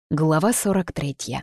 Глава 43.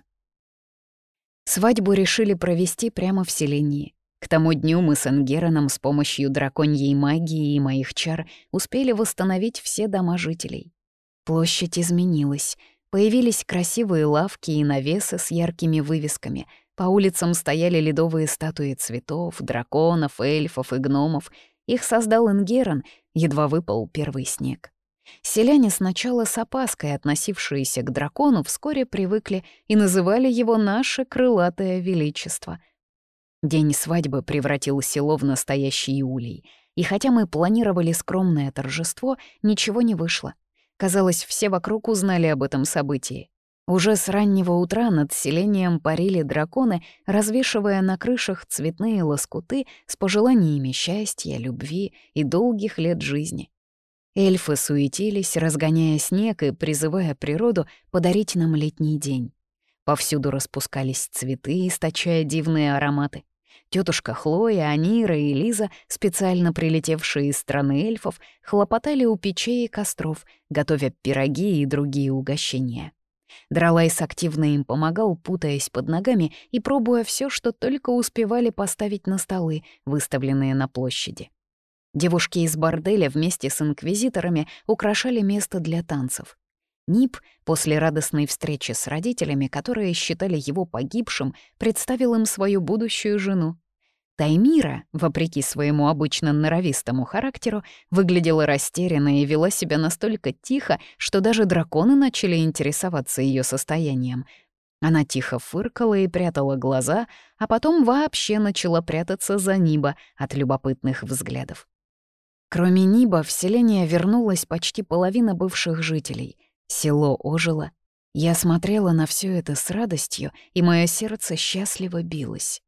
Свадьбу решили провести прямо в селении. К тому дню мы с Энгераном с помощью драконьей магии и моих чар успели восстановить все дома жителей. Площадь изменилась. Появились красивые лавки и навесы с яркими вывесками. По улицам стояли ледовые статуи цветов, драконов, эльфов и гномов. Их создал Энгеран, едва выпал первый снег. Селяне, сначала с опаской относившиеся к дракону, вскоре привыкли и называли его «наше крылатое величество». День свадьбы превратил село в настоящий улей, и хотя мы планировали скромное торжество, ничего не вышло. Казалось, все вокруг узнали об этом событии. Уже с раннего утра над селением парили драконы, развешивая на крышах цветные лоскуты с пожеланиями счастья, любви и долгих лет жизни. Эльфы суетились, разгоняя снег и призывая природу подарить нам летний день. Повсюду распускались цветы, источая дивные ароматы. Тетушка Хлоя, Анира и Лиза, специально прилетевшие из страны эльфов, хлопотали у печей и костров, готовя пироги и другие угощения. Дралайс активно им помогал, путаясь под ногами и пробуя все, что только успевали поставить на столы, выставленные на площади. Девушки из борделя вместе с инквизиторами украшали место для танцев. Нип, после радостной встречи с родителями, которые считали его погибшим, представил им свою будущую жену. Таймира, вопреки своему обычно норовистому характеру, выглядела растерянной и вела себя настолько тихо, что даже драконы начали интересоваться ее состоянием. Она тихо фыркала и прятала глаза, а потом вообще начала прятаться за Ниба от любопытных взглядов. Кроме Ниба, в селение вернулась почти половина бывших жителей. Село ожило. Я смотрела на все это с радостью, и мое сердце счастливо билось.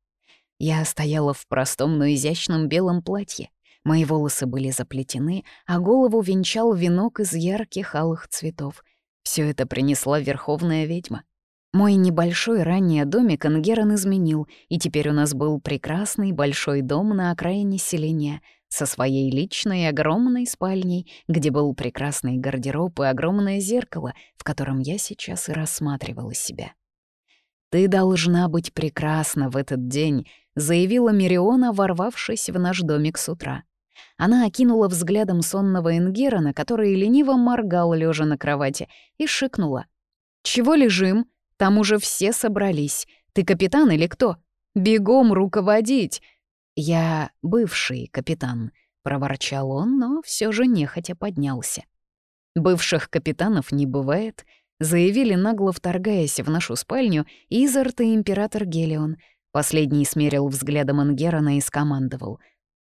Я стояла в простом, но изящном белом платье. Мои волосы были заплетены, а голову венчал венок из ярких алых цветов. Все это принесла верховная ведьма. Мой небольшой ранний домик Энгеран изменил, и теперь у нас был прекрасный большой дом на окраине селения — со своей личной огромной спальней, где был прекрасный гардероб и огромное зеркало, в котором я сейчас и рассматривала себя. «Ты должна быть прекрасна в этот день», — заявила Мириона, ворвавшись в наш домик с утра. Она окинула взглядом сонного Энгерана, который лениво моргал, лежа на кровати, и шикнула. «Чего лежим? Там уже все собрались. Ты капитан или кто? Бегом руководить!» «Я бывший капитан», — проворчал он, но все же нехотя поднялся. «Бывших капитанов не бывает», — заявили, нагло вторгаясь в нашу спальню Изарт и император Гелион. Последний смерил взглядом Энгерана и скомандовал.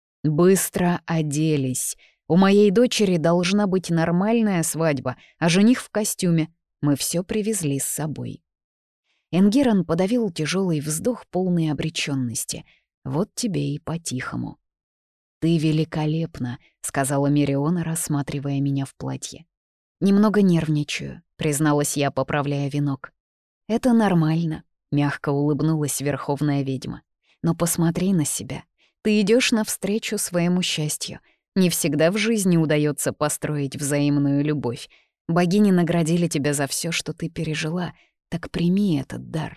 «Быстро оделись. У моей дочери должна быть нормальная свадьба, а жених в костюме. Мы все привезли с собой». Энгеран подавил тяжелый вздох полной обреченности. «Вот тебе и по-тихому». «Ты великолепна», — сказала Мириона, рассматривая меня в платье. «Немного нервничаю», — призналась я, поправляя венок. «Это нормально», — мягко улыбнулась верховная ведьма. «Но посмотри на себя. Ты идешь навстречу своему счастью. Не всегда в жизни удается построить взаимную любовь. Богини наградили тебя за все, что ты пережила. Так прими этот дар».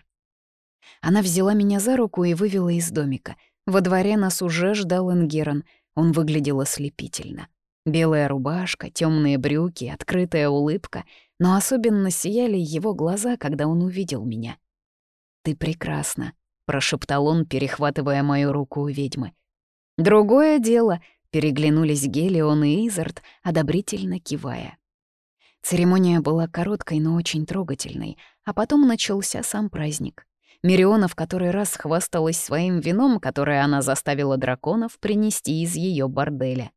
Она взяла меня за руку и вывела из домика. Во дворе нас уже ждал Энгеран. Он выглядел ослепительно. Белая рубашка, темные брюки, открытая улыбка. Но особенно сияли его глаза, когда он увидел меня. «Ты прекрасна», — прошептал он, перехватывая мою руку у ведьмы. «Другое дело», — переглянулись Гелион и Изарт, одобрительно кивая. Церемония была короткой, но очень трогательной, а потом начался сам праздник. Мириона в который раз хвасталась своим вином, которое она заставила драконов принести из ее борделя.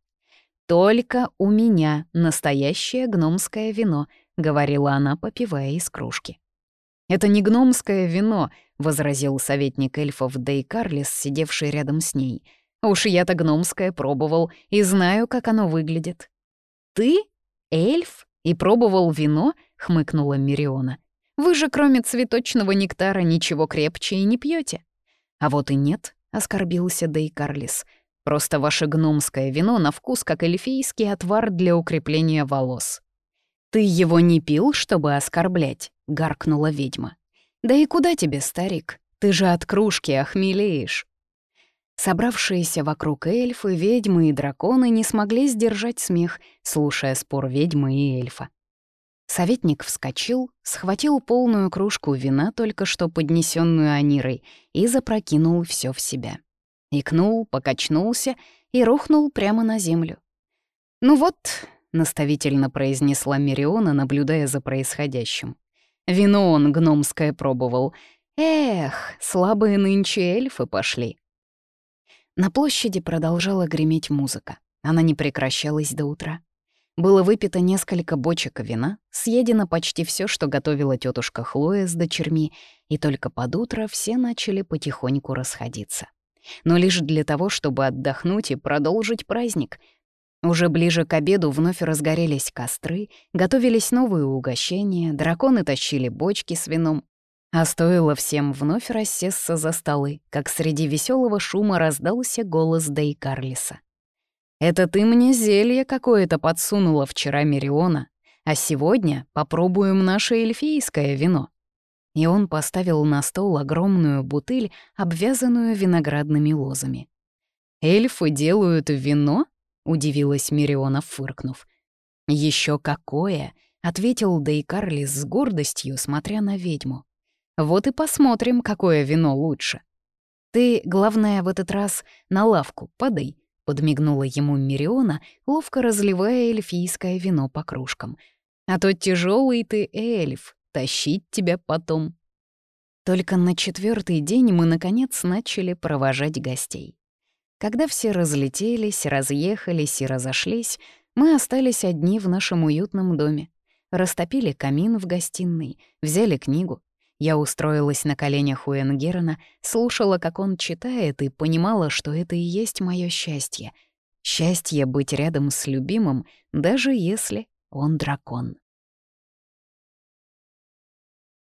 «Только у меня настоящее гномское вино», — говорила она, попивая из кружки. «Это не гномское вино», — возразил советник эльфов Дей Карлис, сидевший рядом с ней. «Уж я-то гномское пробовал и знаю, как оно выглядит». «Ты? Эльф? И пробовал вино?» — хмыкнула Мириона. «Вы же кроме цветочного нектара ничего крепче и не пьете. «А вот и нет», — оскорбился Дей Карлис. «Просто ваше гномское вино на вкус как эльфийский отвар для укрепления волос». «Ты его не пил, чтобы оскорблять?» — гаркнула ведьма. «Да и куда тебе, старик? Ты же от кружки охмелеешь». Собравшиеся вокруг эльфы, ведьмы и драконы не смогли сдержать смех, слушая спор ведьмы и эльфа. Советник вскочил, схватил полную кружку вина, только что поднесенную Анирой, и запрокинул все в себя. Икнул, покачнулся и рухнул прямо на землю. «Ну вот», — наставительно произнесла Мериона, наблюдая за происходящим. «Вино он гномское пробовал. Эх, слабые нынче эльфы пошли». На площади продолжала греметь музыка. Она не прекращалась до утра. Было выпито несколько бочек вина, съедено почти все, что готовила тетушка Хлоя с дочерьми, и только под утро все начали потихоньку расходиться. Но лишь для того, чтобы отдохнуть и продолжить праздник. Уже ближе к обеду вновь разгорелись костры, готовились новые угощения, драконы тащили бочки с вином. А стоило всем вновь рассесться за столы, как среди веселого шума раздался голос Дейкарлиса. «Это ты мне зелье какое-то подсунула вчера, Мериона, а сегодня попробуем наше эльфийское вино». И он поставил на стол огромную бутыль, обвязанную виноградными лозами. «Эльфы делают вино?» — удивилась Мериона, фыркнув. «Еще какое!» — ответил Дейкарлис с гордостью, смотря на ведьму. «Вот и посмотрим, какое вино лучше. Ты, главное, в этот раз на лавку подай», — подмигнула ему Мериона, ловко разливая эльфийское вино по кружкам. «А то тяжелый ты эльф, тащить тебя потом». Только на 4-й день мы, наконец, начали провожать гостей. Когда все разлетелись, разъехались и разошлись, мы остались одни в нашем уютном доме. Растопили камин в гостиной, взяли книгу. Я устроилась на коленях у Энгерона, слушала, как он читает, и понимала, что это и есть мое счастье. Счастье быть рядом с любимым, даже если он дракон.